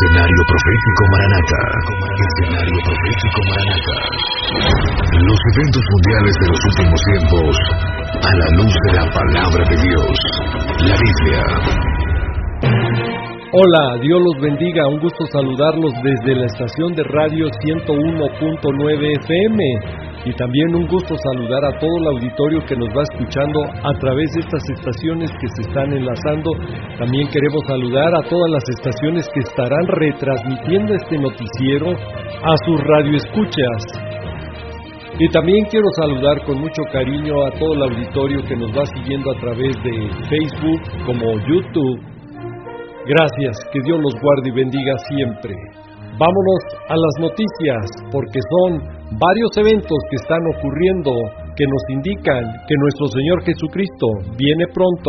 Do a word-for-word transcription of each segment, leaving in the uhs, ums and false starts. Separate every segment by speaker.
Speaker 1: Escenario Profético Maranata. Escenario Profético Maranata. Los eventos mundiales de los últimos tiempos a la luz de la palabra de Dios, la Biblia.
Speaker 2: Hola, Dios los bendiga. Un gusto saludarlos desde la estación de radio ciento uno punto nueve F M. Y también un gusto saludar a todo el auditorio que nos va escuchando a través de estas estaciones que se están enlazando. También queremos saludar a todas las estaciones que estarán retransmitiendo este noticiero a sus radioescuchas. Y también quiero saludar con mucho cariño a todo el auditorio que nos va siguiendo a través de Facebook como YouTube. Gracias, que Dios los guarde y bendiga siempre. Vámonos a las noticias, porque son varios eventos que están ocurriendo que nos indican que nuestro Señor Jesucristo viene pronto.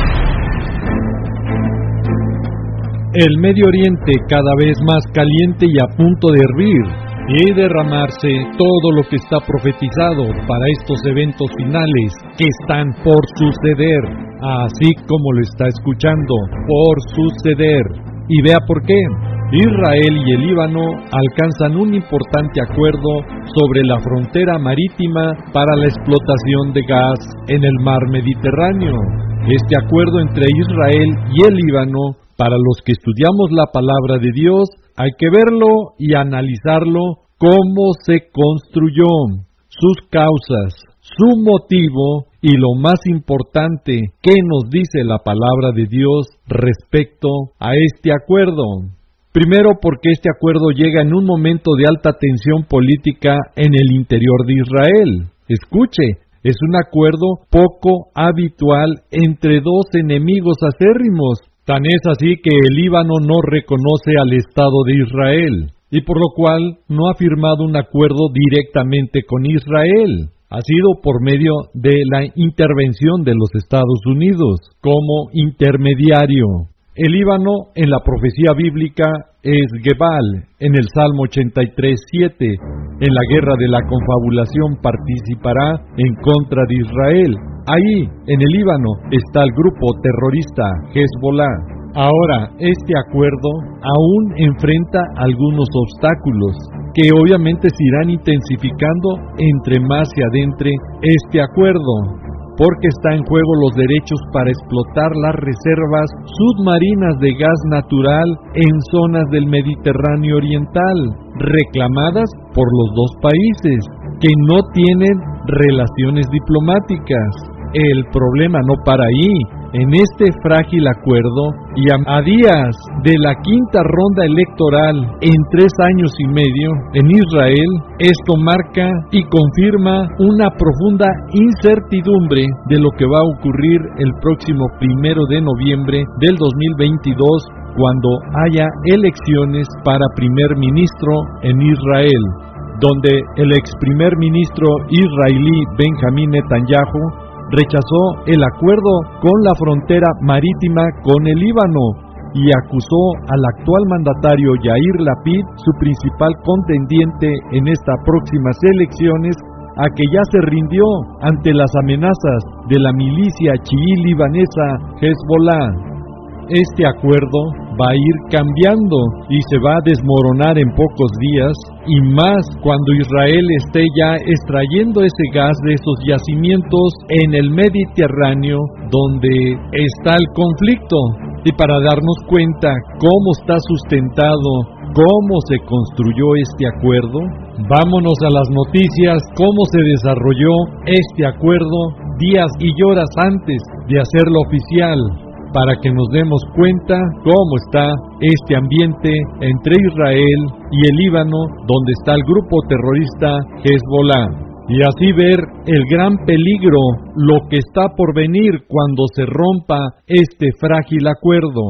Speaker 2: El Medio Oriente cada vez más caliente y a punto de hervir y derramarse todo lo que está profetizado para estos eventos finales que están por suceder, así como lo está escuchando, por suceder. Y vea por qué. Israel y el Líbano alcanzan un importante acuerdo sobre la frontera marítima para la explotación de gas en el mar Mediterráneo. Este acuerdo entre Israel y el Líbano, para los que estudiamos la palabra de Dios, hay que verlo y analizarlo cómo se construyó, sus causas, su motivo y lo más importante, qué nos dice la palabra de Dios respecto a este acuerdo. Primero, porque este acuerdo llega en un momento de alta tensión política en el interior de Israel. Escuche, es un acuerdo poco habitual entre dos enemigos acérrimos. Tan es así que el Líbano no reconoce al Estado de Israel, y por lo cual no ha firmado un acuerdo directamente con Israel. Ha sido por medio de la intervención de los Estados Unidos como intermediario. El Líbano en la profecía bíblica es Gebal, en el Salmo ochenta y tres, siete. En la guerra de la confabulación participará en contra de Israel. Ahí, en el Líbano, está el grupo terrorista Hezbollah. Ahora, este acuerdo aún enfrenta algunos obstáculos que obviamente se irán intensificando entre más se adentre este acuerdo, porque está en juego los derechos para explotar las reservas submarinas de gas natural en zonas del Mediterráneo Oriental, reclamadas por los dos países, que no tienen relaciones diplomáticas. El problema no para ahí. En este frágil acuerdo, y a días de la quinta ronda electoral en tres años y medio en Israel, esto marca y confirma una profunda incertidumbre de lo que va a ocurrir el próximo primero de noviembre del dos mil veintidós, cuando haya elecciones para primer ministro en Israel, donde el ex primer ministro israelí Benjamín Netanyahu rechazó el acuerdo con la frontera marítima con el Líbano y acusó al actual mandatario Yair Lapid, su principal contendiente en estas próximas elecciones, a que ya se rindió ante las amenazas de la milicia chií libanesa Hezbollah. Este acuerdo va a ir cambiando y se va a desmoronar en pocos días, y más cuando Israel esté ya extrayendo ese gas de esos yacimientos en el Mediterráneo donde está el conflicto. Y para darnos cuenta cómo está sustentado, cómo se construyó este acuerdo, vámonos a las noticias, cómo se desarrolló este acuerdo días y horas antes de hacerlo oficial, para que nos demos cuenta cómo está este ambiente entre Israel y el Líbano, donde está el grupo terrorista Hezbollah, y así ver el gran peligro, lo que está por venir cuando se rompa este frágil acuerdo.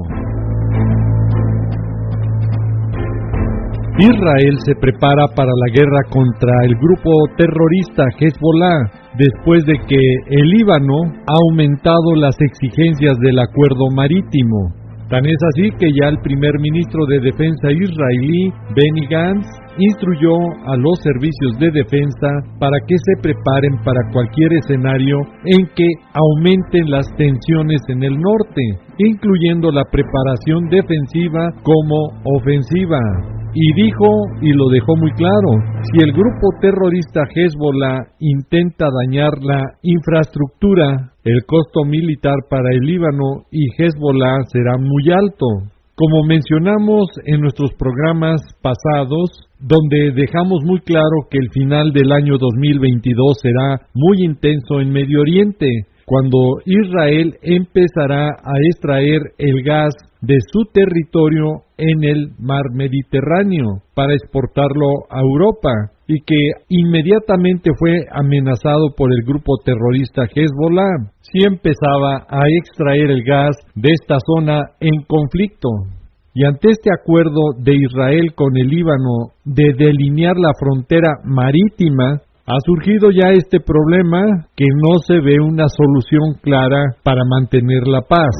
Speaker 2: Israel se prepara para la guerra contra el grupo terrorista Hezbollah, después de que el Líbano ha aumentado las exigencias del acuerdo marítimo. Tan es así que ya el primer ministro de Defensa israelí, Benny Gantz, instruyó a los servicios de defensa para que se preparen para cualquier escenario en que aumenten las tensiones en el norte, incluyendo la preparación defensiva como ofensiva. Y dijo, y lo dejó muy claro, si el grupo terrorista Hezbollah intenta dañar la infraestructura, el costo militar para el Líbano y Hezbollah será muy alto. Como mencionamos en nuestros programas pasados, donde dejamos muy claro que el final del año dos mil veintidós será muy intenso en Medio Oriente, cuando Israel empezará a extraer el gas de su territorio en el mar Mediterráneo para exportarlo a Europa, y que inmediatamente fue amenazado por el grupo terrorista Hezbollah si empezaba a extraer el gas de esta zona en conflicto. Y ante este acuerdo de Israel con el Líbano de delinear la frontera marítima, ha surgido ya este problema que no se ve una solución clara para mantener la paz.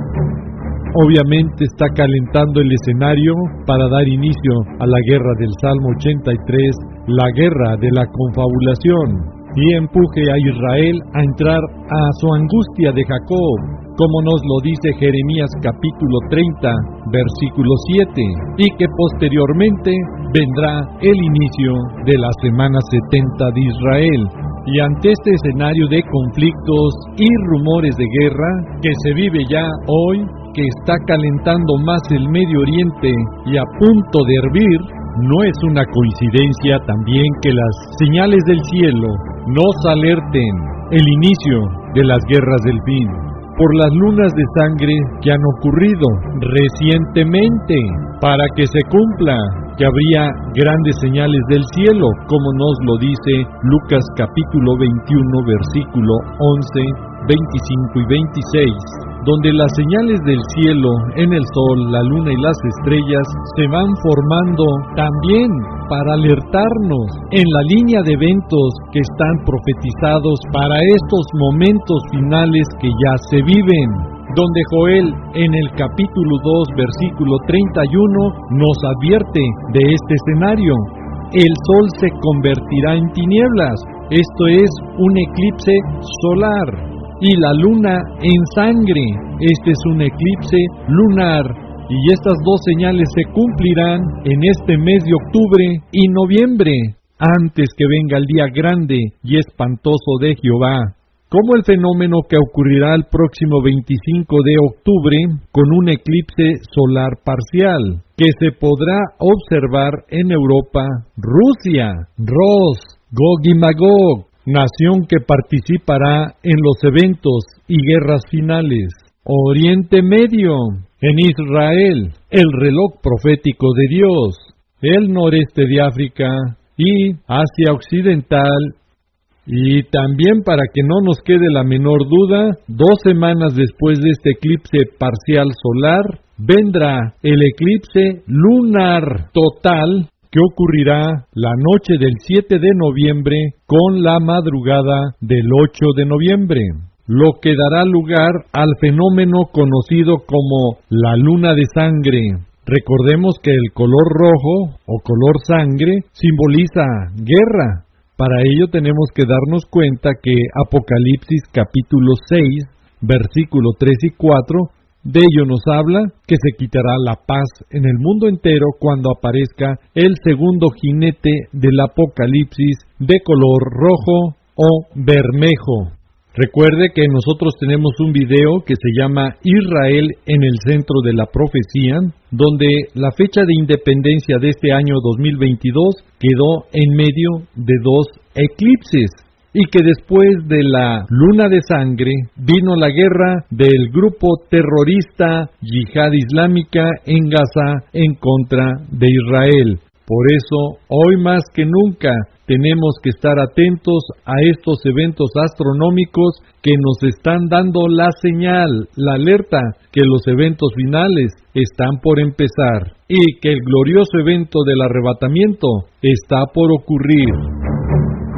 Speaker 2: Obviamente está calentando el escenario para dar inicio a la guerra del Salmo ochenta y tres, la guerra de la confabulación, y empuje a Israel a entrar a su angustia de Jacob, como nos lo dice Jeremías capítulo treinta, versículo siete, y que posteriormente vendrá el inicio de la semana setenta de Israel. Y ante este escenario de conflictos y rumores de guerra que se vive ya hoy, que está calentando más el Medio Oriente y a punto de hervir, no es una coincidencia también que las señales del cielo nos alerten el inicio de las guerras del fin, por las lunas de sangre que han ocurrido recientemente, para que se cumpla que habría grandes señales del cielo, como nos lo dice Lucas capítulo veintiuno, versículo once, veinticinco y veintiséis, donde las señales del cielo en el sol, la luna y las estrellas se van formando también para alertarnos en la línea de eventos que están profetizados para estos momentos finales que ya se viven, donde Joel en el capítulo dos, versículo treinta y uno, nos advierte de este escenario. El sol se convertirá en tinieblas, esto es un eclipse solar, y la luna en sangre, este es un eclipse lunar, y estas dos señales se cumplirán en este mes de octubre y noviembre, antes que venga el día grande y espantoso de Jehová, como el fenómeno que ocurrirá el próximo veinticinco de octubre con un eclipse solar parcial, que se podrá observar en Europa, Rusia, Ros, Gog y Magog, nación que participará en los eventos y guerras finales, Oriente Medio, en Israel, el reloj profético de Dios, el noreste de África y Asia Occidental. Y también, para que no nos quede la menor duda, dos semanas después de este eclipse parcial solar, vendrá el eclipse lunar total, que ocurrirá la noche del siete de noviembre con la madrugada del ocho de noviembre, lo que dará lugar al fenómeno conocido como la luna de sangre. Recordemos que el color rojo o color sangre simboliza guerra. Para ello tenemos que darnos cuenta que Apocalipsis capítulo seis, versículo tres y cuatro, de ello nos habla que se quitará la paz en el mundo entero cuando aparezca el segundo jinete del Apocalipsis de color rojo o bermejo. Recuerde que nosotros tenemos un video que se llama Israel en el centro de la profecía, donde la fecha de independencia de este año dos mil veintidós quedó en medio de dos eclipses, y que después de la luna de sangre vino la guerra del grupo terrorista Yihad Islámica en Gaza en contra de Israel. Por eso, hoy más que nunca, tenemos que estar atentos a estos eventos astronómicos que nos están dando la señal, la alerta, que los eventos finales están por empezar y que el glorioso evento del arrebatamiento está por ocurrir.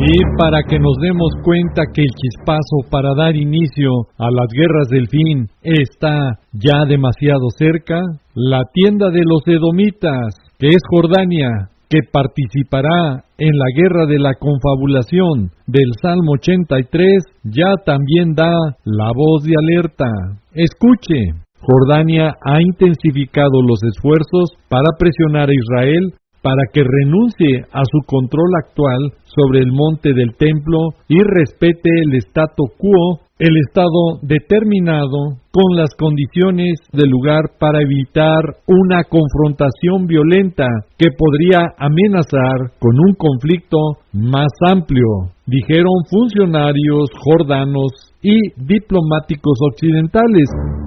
Speaker 2: Y para que nos demos cuenta que el chispazo para dar inicio a las guerras del fin está ya demasiado cerca, la tienda de los edomitas, que es Jordania, que participará en la guerra de la confabulación del Salmo ochenta y tres, ya también da la voz de alerta. Escuche, Jordania ha intensificado los esfuerzos para presionar a Israel para que renuncie a su control actual sobre el monte del templo y respete el statu quo, el estado determinado con las condiciones del lugar para evitar una confrontación violenta que podría amenazar con un conflicto más amplio, dijeron funcionarios jordanos y diplomáticos occidentales.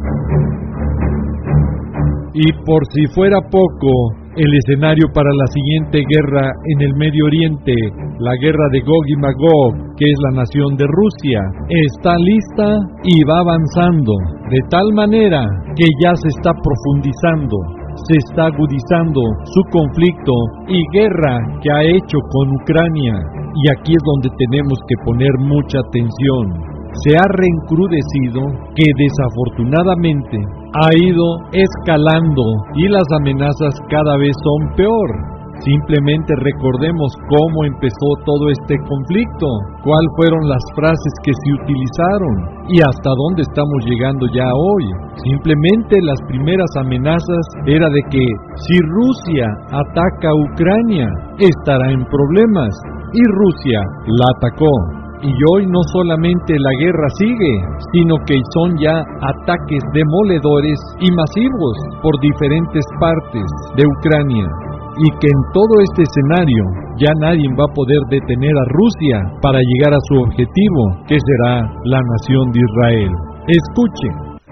Speaker 2: Y por si fuera poco, el escenario para la siguiente guerra en el Medio Oriente, la guerra de Gog y Magog, que es la nación de Rusia, está lista y va avanzando, de tal manera que ya se está profundizando, se está agudizando su conflicto y guerra que ha hecho con Ucrania. Y aquí es donde tenemos que poner mucha atención. Se ha reencrudecido que desafortunadamente ha ido escalando y las amenazas cada vez son peor. Simplemente recordemos cómo empezó todo este conflicto, cuáles fueron las frases que se utilizaron y hasta dónde estamos llegando ya hoy. Simplemente las primeras amenazas era de que si Rusia ataca a Ucrania, estará en problemas, y Rusia la atacó. Y hoy no solamente la guerra sigue, sino que son ya ataques demoledores y masivos por diferentes partes de Ucrania. Y que en todo este escenario ya nadie va a poder detener a Rusia para llegar a su objetivo, que será la nación de Israel. Escuchen.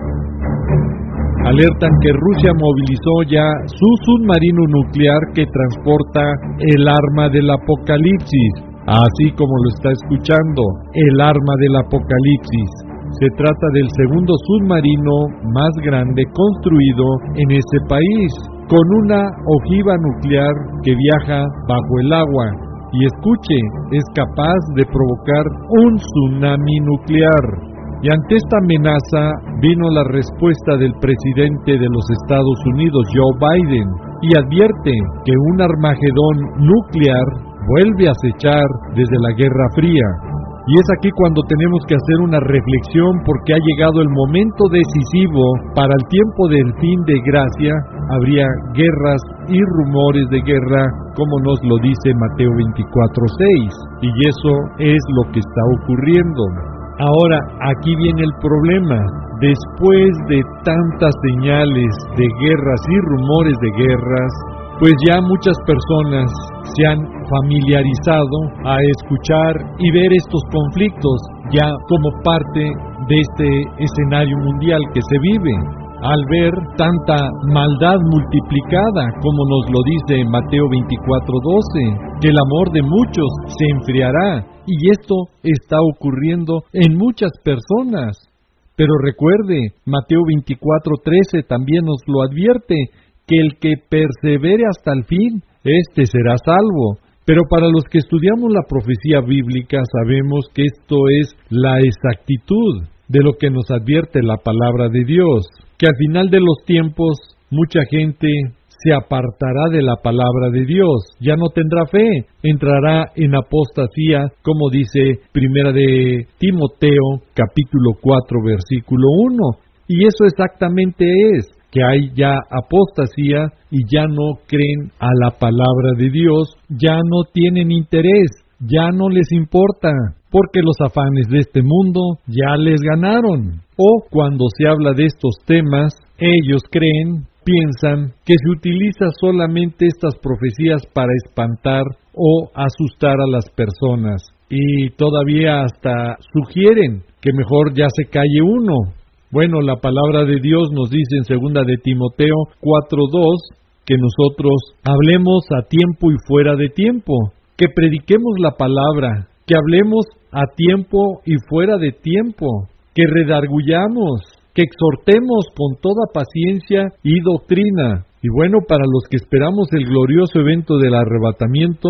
Speaker 2: Alertan que Rusia movilizó ya su submarino nuclear que transporta el arma del apocalipsis. Así como lo está escuchando, el arma del apocalipsis. Se trata del segundo submarino más grande construido en ese país, con una ojiva nuclear que viaja bajo el agua. Y escuche, es capaz de provocar un tsunami nuclear. Y ante esta amenaza vino la respuesta del presidente de los Estados Unidos, Joe Biden, y advierte que un Armagedón nuclear vuelve a acechar desde la Guerra Fría. Y es aquí cuando tenemos que hacer una reflexión, porque ha llegado el momento decisivo para el tiempo del fin de gracia. Habría guerras y rumores de guerra, como nos lo dice Mateo veinticuatro seis, y eso es lo que está ocurriendo. Ahora, aquí viene el problema. Después de tantas señales de guerras y rumores de guerras, pues ya muchas personas se han familiarizado a escuchar y ver estos conflictos ya como parte de este escenario mundial que se vive. Al ver tanta maldad multiplicada, como nos lo dice Mateo veinticuatro doce, que el amor de muchos se enfriará, y esto está ocurriendo en muchas personas. Pero recuerde, Mateo veinticuatro trece también nos lo advierte, que el que persevere hasta el fin, éste será salvo. Pero para los que estudiamos la profecía bíblica, sabemos que esto es la exactitud de lo que nos advierte la palabra de Dios, que al final de los tiempos mucha gente se apartará de la palabra de Dios, ya no tendrá fe, entrará en apostasía, como dice Primera de Timoteo, capítulo cuatro, versículo uno. Y eso exactamente es, que hay ya apostasía y ya no creen a la palabra de Dios, ya no tienen interés, ya no les importa, porque los afanes de este mundo ya les ganaron. O cuando se habla de estos temas, ellos creen, piensan que se utiliza solamente estas profecías para espantar o asustar a las personas. Y todavía hasta sugieren que mejor ya se calle uno. Bueno, la palabra de Dios nos dice en segunda de Timoteo cuatro dos que nosotros hablemos a tiempo y fuera de tiempo, que prediquemos la palabra, que hablemos a tiempo y fuera de tiempo, que redarguyamos, que exhortemos con toda paciencia y doctrina. Y bueno, para los que esperamos el glorioso evento del arrebatamiento,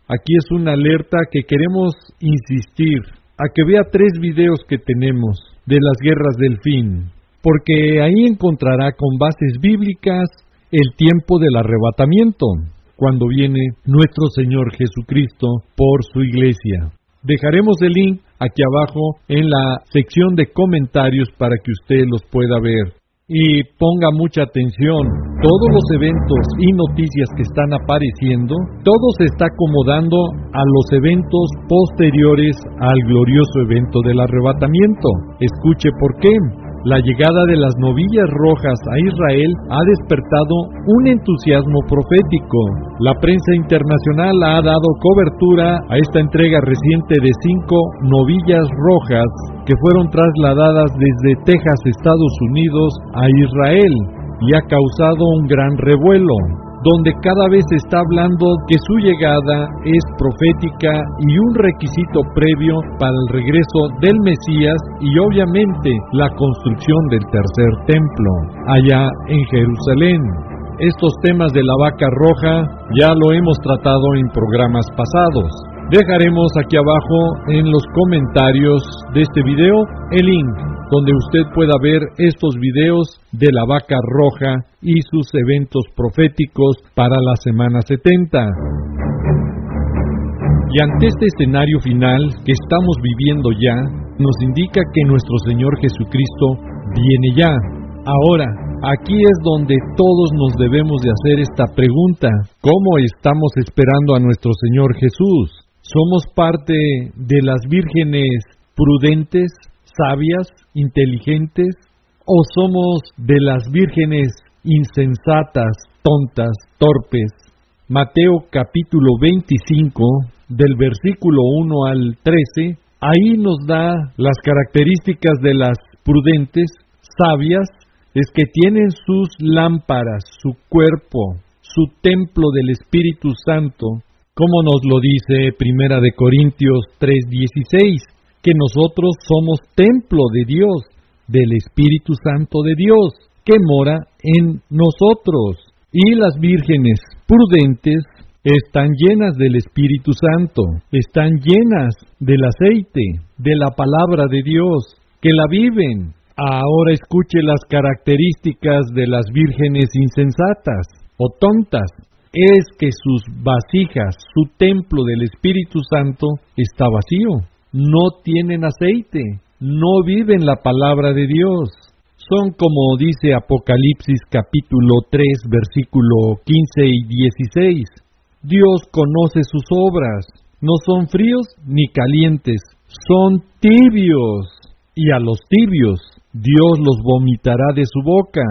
Speaker 2: aquí es una alerta que queremos insistir a que vea tres videos que tenemos de las guerras del fin, porque ahí encontrará con bases bíblicas el tiempo del arrebatamiento, cuando viene nuestro Señor Jesucristo por su iglesia. Dejaremos el link aquí abajo en la sección de comentarios para que usted los pueda ver. Y ponga mucha atención, todos los eventos y noticias que están apareciendo, todo se está acomodando a los eventos posteriores al glorioso evento del arrebatamiento. Escuche por qué. La llegada de las novillas rojas a Israel ha despertado un entusiasmo profético. La prensa internacional ha dado cobertura a esta entrega reciente de cinco novillas rojas que fueron trasladadas desde Texas, Estados Unidos, a Israel, y ha causado un gran revuelo, donde cada vez se está hablando que su llegada es profética y un requisito previo para el regreso del Mesías y obviamente la construcción del tercer templo, allá en Jerusalén. Estos temas de la vaca roja ya lo hemos tratado en programas pasados. Dejaremos aquí abajo en los comentarios de este video el link donde usted pueda ver estos videos de la vaca roja y sus eventos proféticos para la semana setenta. Y ante este escenario final que estamos viviendo ya, nos indica que nuestro Señor Jesucristo viene ya. Ahora, aquí es donde todos nos debemos de hacer esta pregunta: ¿cómo estamos esperando a nuestro Señor Jesús? ¿Somos parte de las vírgenes prudentes, sabias, inteligentes? ¿O somos de las vírgenes insensatas, tontas, torpes? Mateo capítulo veinticinco, del versículo uno al trece, ahí nos da las características de las prudentes, sabias, es que tienen sus lámparas, su cuerpo, su templo del Espíritu Santo, como nos lo dice Primera de Corintios tres dieciséis, que nosotros somos templo de Dios, del Espíritu Santo de Dios, que mora en nosotros. Y las vírgenes prudentes están llenas del Espíritu Santo, están llenas del aceite, de la palabra de Dios, que la viven. Ahora escuche las características de las vírgenes insensatas o tontas. Es que sus vasijas, su templo del Espíritu Santo está vacío. No tienen aceite, no viven la palabra de Dios. Son como dice Apocalipsis capítulo tres, versículo quince y dieciséis. Dios conoce sus obras, no son fríos ni calientes, son tibios. Y a los tibios Dios los vomitará de su boca.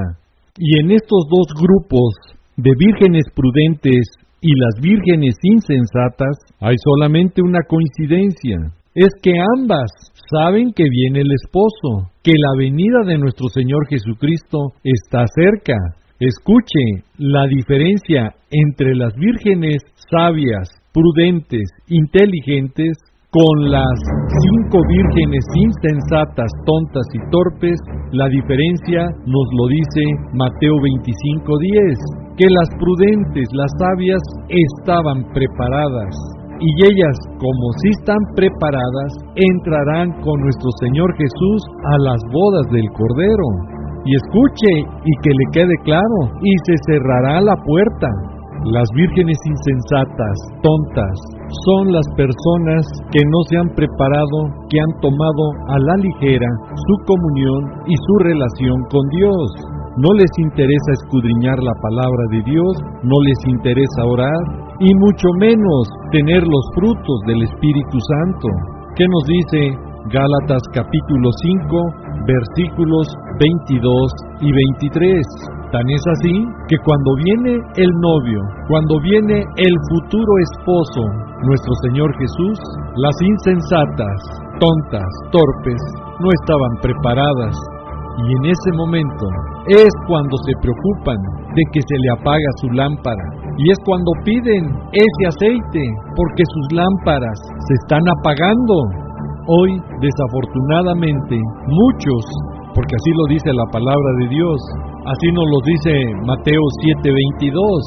Speaker 2: Y en estos dos grupos de vírgenes prudentes y las vírgenes insensatas hay solamente una coincidencia. Es que ambas saben que viene el esposo, que la venida de nuestro Señor Jesucristo está cerca. Escuche la diferencia entre las vírgenes sabias, prudentes, inteligentes, con las cinco vírgenes insensatas, tontas y torpes. La diferencia nos lo dice Mateo veinticinco diez, que las prudentes, las sabias, estaban preparadas. Y ellas, como sí están preparadas, entrarán con nuestro Señor Jesús a las bodas del Cordero. Y escuche, y que le quede claro, y se cerrará la puerta. Las vírgenes insensatas, tontas, son las personas que no se han preparado, que han tomado a la ligera su comunión y su relación con Dios. No les interesa escudriñar la palabra de Dios, no les interesa orar, y mucho menos tener los frutos del Espíritu Santo. ¿Qué nos dice Gálatas capítulo cinco, versículos veintidós y veintitrés? Tan es así que cuando viene el novio, cuando viene el futuro esposo, nuestro Señor Jesús, las insensatas, tontas, torpes, no estaban preparadas. Y en ese momento es cuando se preocupan de que se le apaga su lámpara. Y es cuando piden ese aceite, porque sus lámparas se están apagando. Hoy, desafortunadamente, muchos, porque así lo dice la palabra de Dios, así nos lo dice Mateo siete veintidós,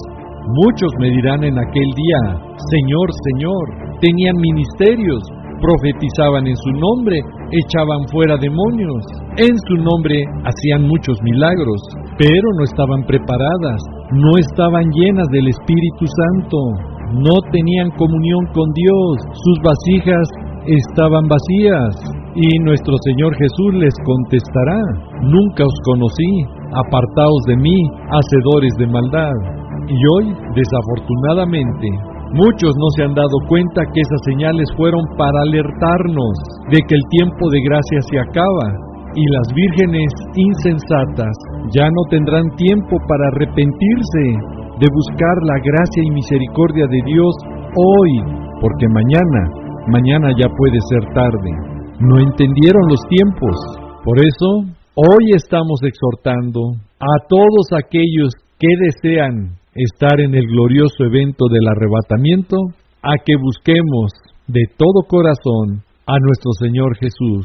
Speaker 2: Muchos me dirán en aquel día: Señor, Señor. Tenían ministerios, profetizaban en su nombre, echaban fuera demonios, en su nombre hacían muchos milagros, pero no estaban preparadas, no estaban llenas del Espíritu Santo, no tenían comunión con Dios, sus vasijas estaban vacías. Y nuestro Señor Jesús les contestará: nunca os conocí, apartaos de mí, hacedores de maldad. Y hoy, desafortunadamente, muchos no se han dado cuenta que esas señales fueron para alertarnos de que el tiempo de gracia se acaba, y las vírgenes insensatas ya no tendrán tiempo para arrepentirse, de buscar la gracia y misericordia de Dios hoy, porque mañana, mañana ya puede ser tarde. No entendieron los tiempos. Por eso, hoy estamos exhortando a todos aquellos que desean estar en el glorioso evento del arrebatamiento, a que busquemos de todo corazón a nuestro Señor Jesús.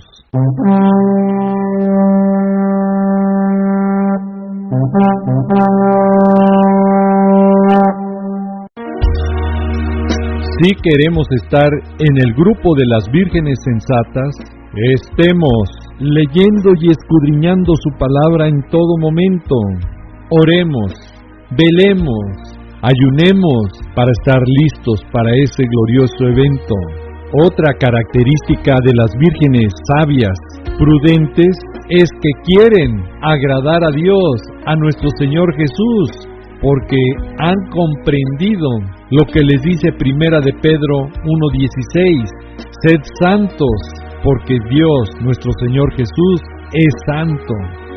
Speaker 2: Si queremos estar en el grupo de las vírgenes sensatas, estemos leyendo y escudriñando su palabra en todo momento. Oremos, velemos, ayunemos para estar listos para ese glorioso evento. Otra característica de las vírgenes sabias, prudentes, es que quieren agradar a Dios, a nuestro Señor Jesús, porque han comprendido lo que les dice Primera de Pedro uno dieciséis: sed santos, porque Dios, nuestro Señor Jesús, es santo.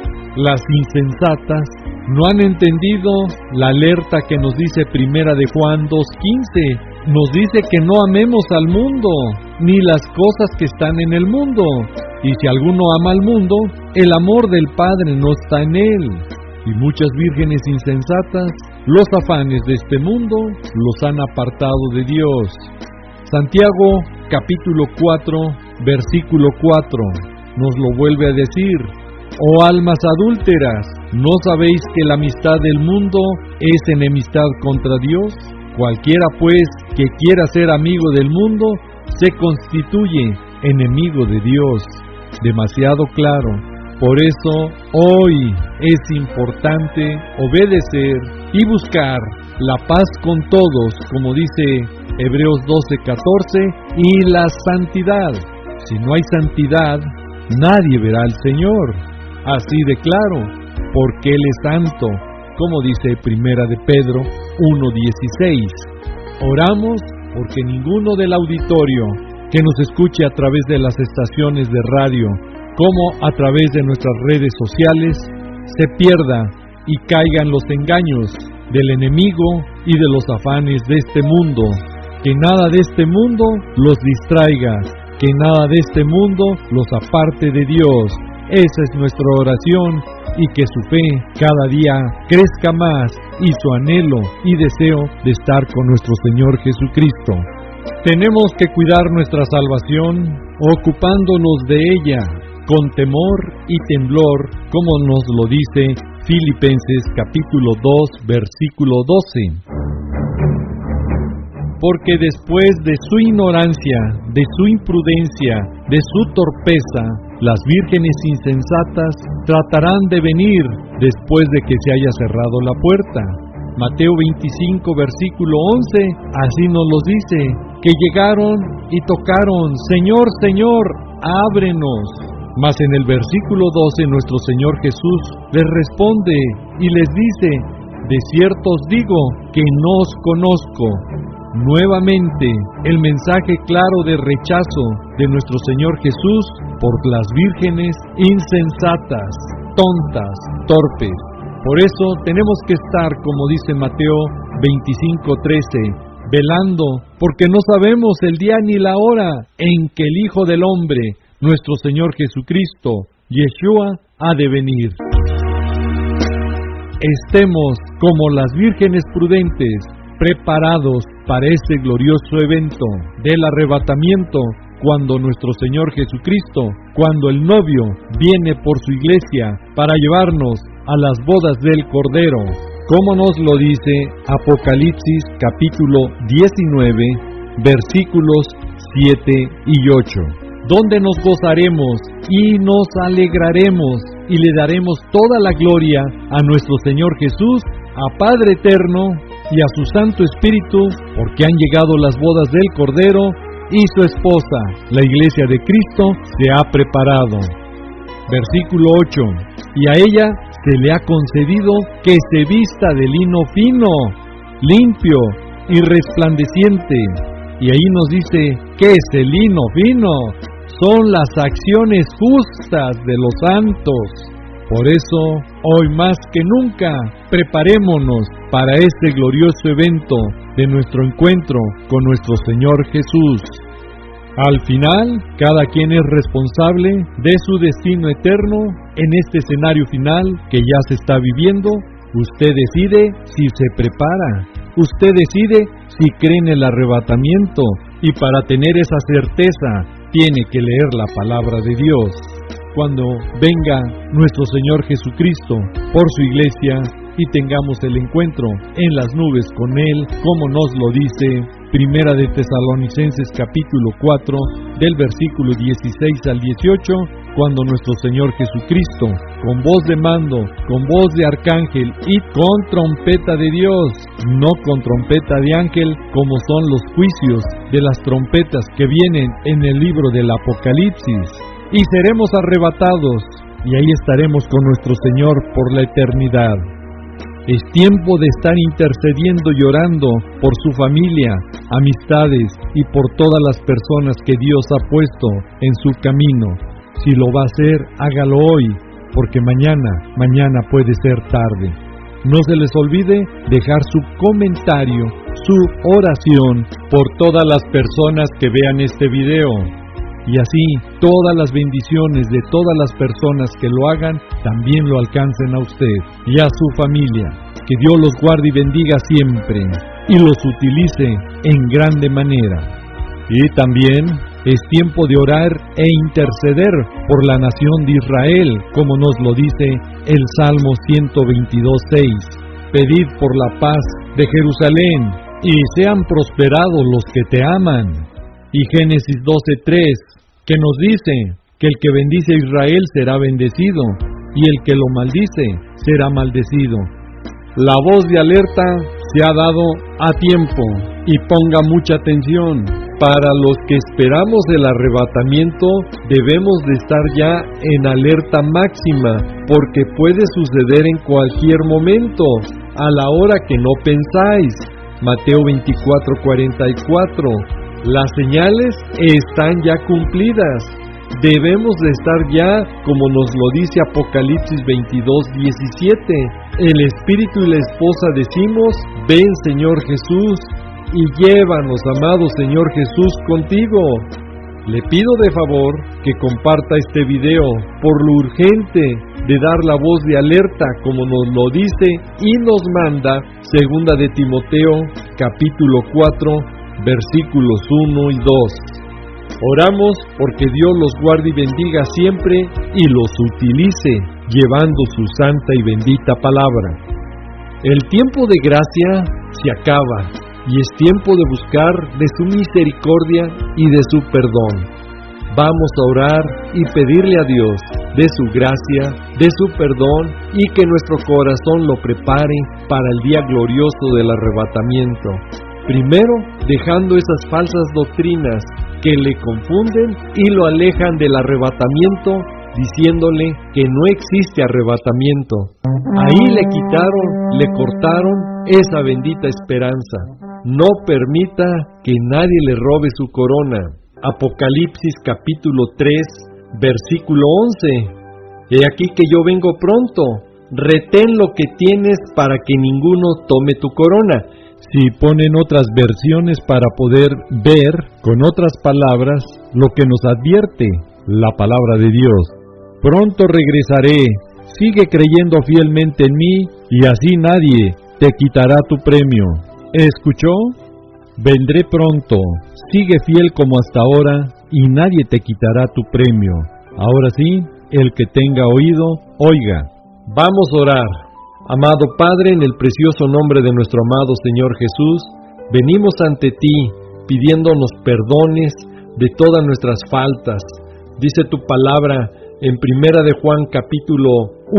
Speaker 2: Las insensatas no han entendido la alerta que nos dice Primera de Juan dos quince. Nos dice que no amemos al mundo, ni las cosas que están en el mundo. Y si alguno ama al mundo, el amor del Padre no está en él. Y muchas vírgenes insensatas, los afanes de este mundo, los han apartado de Dios. Santiago, capítulo cuatro, versículo cuatro, nos lo vuelve a decir: oh almas adúlteras, ¿no sabéis que la amistad del mundo es enemistad contra Dios? Cualquiera pues que quiera ser amigo del mundo, se constituye enemigo de Dios. Demasiado claro. Por eso, hoy es importante obedecer y buscar la paz con todos, como dice Hebreos doce catorce, y la santidad. Si no hay santidad, nadie verá al Señor. Así de claro, porque Él es santo, como dice Primera de Pedro uno dieciséis. Oramos porque ninguno del auditorio que nos escuche a través de las estaciones de radio, como a través de nuestras redes sociales, se pierda y caiga en los engaños del enemigo y de los afanes de este mundo. Que nada de este mundo los distraiga, que nada de este mundo los aparte de Dios. Esa es nuestra oración, y que su fe cada día crezca más, y su anhelo y deseo de estar con nuestro Señor Jesucristo. Tenemos que cuidar nuestra salvación, ocupándonos de ella con temor y temblor, como nos lo dice Filipenses capítulo dos, versículo doce. Porque después de su ignorancia, de su imprudencia, de su torpeza, las vírgenes insensatas tratarán de venir después de que se haya cerrado la puerta. Mateo veinticinco, versículo once, así nos lo dice, que llegaron y tocaron: Señor, Señor, ábrenos. Mas en el versículo doce nuestro Señor Jesús les responde y les dice: de cierto os digo que no os conozco. Nuevamente, el mensaje claro de rechazo de nuestro Señor Jesús por las vírgenes insensatas, tontas, torpes. Por eso tenemos que estar, como dice Mateo veinticinco trece, velando, porque no sabemos el día ni la hora en que el Hijo del Hombre, nuestro Señor Jesucristo, Yeshua, ha de venir. Estemos como las vírgenes prudentes, preparados para ese glorioso evento del arrebatamiento, cuando nuestro Señor Jesucristo, cuando el novio viene por su iglesia para llevarnos a las bodas del Cordero, como nos lo dice Apocalipsis capítulo diecinueve, versículos siete y ocho, donde nos gozaremos y nos alegraremos y le daremos toda la gloria a nuestro Señor Jesús, a Padre Eterno y a su Santo Espíritu, porque han llegado las bodas del Cordero y su esposa, la Iglesia de Cristo, se ha preparado. Versículo ocho, y a ella se le ha concedido que se vista de lino fino, limpio y resplandeciente. Y ahí nos dice, ¿qué es el lino fino? Son las acciones justas de los santos. Por eso, hoy más que nunca, preparémonos para este glorioso evento de nuestro encuentro con nuestro Señor Jesús. Al final, cada quien es responsable de su destino eterno en este escenario final que ya se está viviendo. Usted decide si se prepara, usted decide si cree en el arrebatamiento, y para tener esa certeza tiene que leer la palabra de Dios. Cuando venga nuestro Señor Jesucristo por su iglesia y tengamos el encuentro en las nubes con Él, como nos lo dice Primera de Tesalonicenses capítulo cuatro, del versículo dieciséis al dieciocho, cuando nuestro Señor Jesucristo, con voz de mando, con voz de arcángel y con trompeta de Dios, no con trompeta de ángel, como son los juicios de las trompetas que vienen en el libro del Apocalipsis, y seremos arrebatados, y ahí estaremos con nuestro Señor por la eternidad. Es tiempo de estar intercediendo y orando por su familia, amistades y por todas las personas que Dios ha puesto en su camino. Si lo va a hacer, hágalo hoy, porque mañana, mañana puede ser tarde. No se les olvide dejar su comentario, su oración por todas las personas que vean este video. Y así, todas las bendiciones de todas las personas que lo hagan, también lo alcancen a usted y a su familia. Que Dios los guarde y bendiga siempre, y los utilice en grande manera. Y también es tiempo de orar e interceder por la nación de Israel, como nos lo dice el Salmo ciento veintidós, seis. Pedid por la paz de Jerusalén, y sean prosperados los que te aman. Y Génesis doce, tres, que nos dice que el que bendice a Israel será bendecido, y el que lo maldice será maldecido. La voz de alerta se ha dado a tiempo, y ponga mucha atención. Para los que esperamos el arrebatamiento, debemos de estar ya en alerta máxima, porque puede suceder en cualquier momento, a la hora que no pensáis. Mateo veinticuatro, cuarenta y cuatro. Las señales están ya cumplidas. Debemos de estar ya, como nos lo dice Apocalipsis veintidós, diecisiete. El Espíritu y la esposa decimos, ven Señor Jesús, y llévanos, amado Señor Jesús, contigo. Le pido de favor que comparta este video por lo urgente de dar la voz de alerta, como nos lo dice y nos manda Segunda de Timoteo, capítulo cuatro, versículos uno y dos. Oramos porque Dios los guarde y bendiga siempre y los utilice, llevando su santa y bendita palabra. El tiempo de gracia se acaba, y es tiempo de buscar de su misericordia y de su perdón. Vamos a orar y pedirle a Dios de su gracia, de su perdón, y que nuestro corazón lo prepare para el día glorioso del arrebatamiento. Primero, dejando esas falsas doctrinas que le confunden y lo alejan del arrebatamiento, diciéndole que no existe arrebatamiento. Ahí le quitaron, le cortaron esa bendita esperanza. No permita que nadie le robe su corona. Apocalipsis capítulo tres, versículo once. He aquí que yo vengo pronto. Retén lo que tienes para que ninguno tome tu corona. Si ponen otras versiones para poder ver, con otras palabras, lo que nos advierte la palabra de Dios. Pronto regresaré, sigue creyendo fielmente en mí, y así nadie te quitará tu premio. ¿Escuchó? Vendré pronto, sigue fiel como hasta ahora, y nadie te quitará tu premio. Ahora sí, el que tenga oído, oiga. Vamos a orar. Amado Padre, en el precioso nombre de nuestro amado Señor Jesús, venimos ante ti pidiéndonos perdones de todas nuestras faltas. Dice tu palabra en Primera de Juan capítulo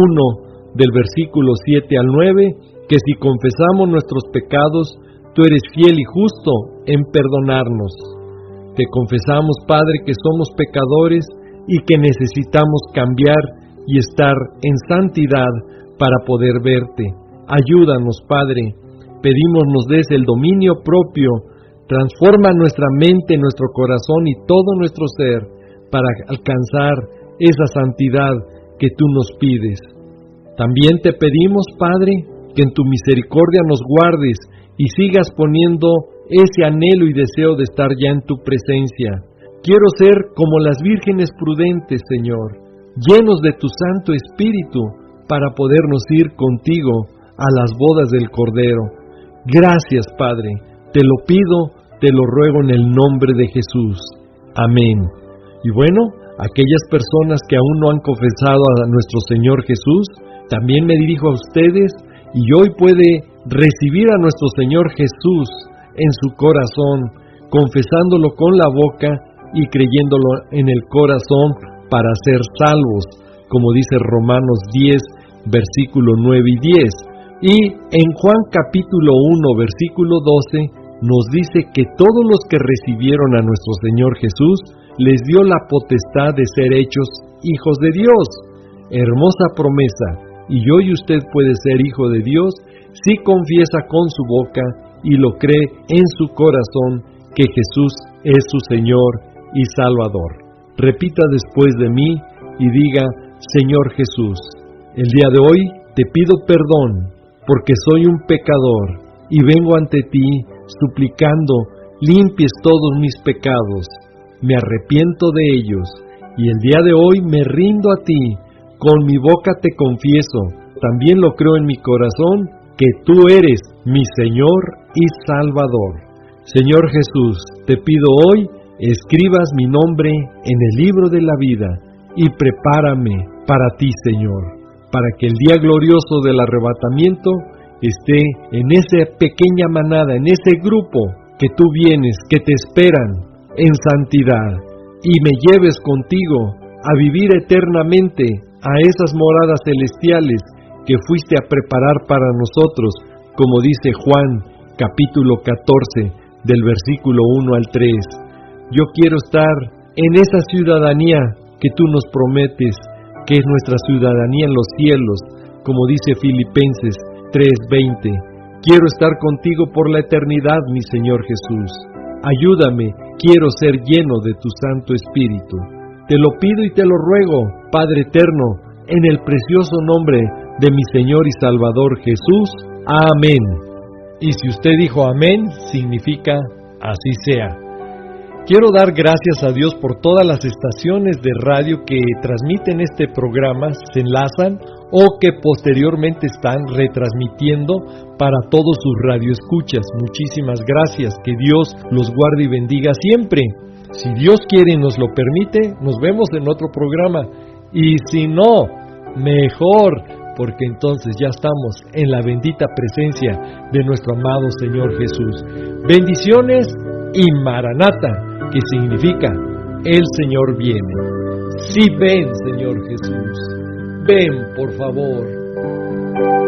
Speaker 2: uno, del versículo siete al nueve, que si confesamos nuestros pecados, tú eres fiel y justo en perdonarnos. Te confesamos, Padre, que somos pecadores y que necesitamos cambiar y estar en santidad para poder verte. Ayúdanos, Padre. Pedimos nos des el dominio propio. Transforma nuestra mente, nuestro corazón y todo nuestro ser para alcanzar esa santidad que tú nos pides. También te pedimos, Padre, que en tu misericordia nos guardes y sigas poniendo ese anhelo y deseo de estar ya en tu presencia. Quiero ser como las vírgenes prudentes, Señor, llenos de tu Santo Espíritu, para podernos ir contigo a las bodas del Cordero. Gracias, Padre, te lo pido, te lo ruego en el nombre de Jesús. Amén. Y bueno, aquellas personas que aún no han confesado a nuestro Señor Jesús, también me dirijo a ustedes, y hoy puede recibir a nuestro Señor Jesús en su corazón, confesándolo con la boca y creyéndolo en el corazón para ser salvos, como dice Romanos diez, versículo nueve y diez. Y en Juan capítulo uno, versículo doce, nos dice que todos los que recibieron a nuestro Señor Jesús, les dio la potestad de ser hechos hijos de Dios. Hermosa promesa. Y hoy usted puede ser hijo de Dios si confiesa con su boca y lo cree en su corazón que Jesús es su Señor y Salvador. Repita después de mí y diga: Señor Jesús, el día de hoy te pido perdón porque soy un pecador y vengo ante ti suplicando limpies todos mis pecados. Me arrepiento de ellos y el día de hoy me rindo a ti. Con mi boca te confieso, también lo creo en mi corazón, que tú eres mi Señor y Salvador. Señor Jesús, te pido hoy, escribas mi nombre en el libro de la vida y prepárame para ti, Señor, para que el día glorioso del arrebatamiento esté en esa pequeña manada, en ese grupo que tú vienes, que te esperan en santidad, y me lleves contigo a vivir eternamente a esas moradas celestiales que fuiste a preparar para nosotros, como dice Juan capítulo catorce, del versículo uno al tres. Yo quiero estar en esa ciudadanía que tú nos prometes, que es nuestra ciudadanía en los cielos, como dice Filipenses tres veinte. Quiero estar contigo por la eternidad, mi Señor Jesús. Ayúdame, quiero ser lleno de tu Santo Espíritu. Te lo pido y te lo ruego, Padre eterno, en el precioso nombre de mi Señor y Salvador Jesús. Amén. Y si usted dijo amén, significa así sea. Quiero dar gracias a Dios por todas las estaciones de radio que transmiten este programa, se enlazan o que posteriormente están retransmitiendo para todos sus radioescuchas. Muchísimas gracias, que Dios los guarde y bendiga siempre. Si Dios quiere y nos lo permite, nos vemos en otro programa. Y si no, mejor, porque entonces ya estamos en la bendita presencia de nuestro amado Señor Jesús. Bendiciones y Maranata, que significa el Señor viene. Sí, ven, Señor Jesús. Ven, por favor.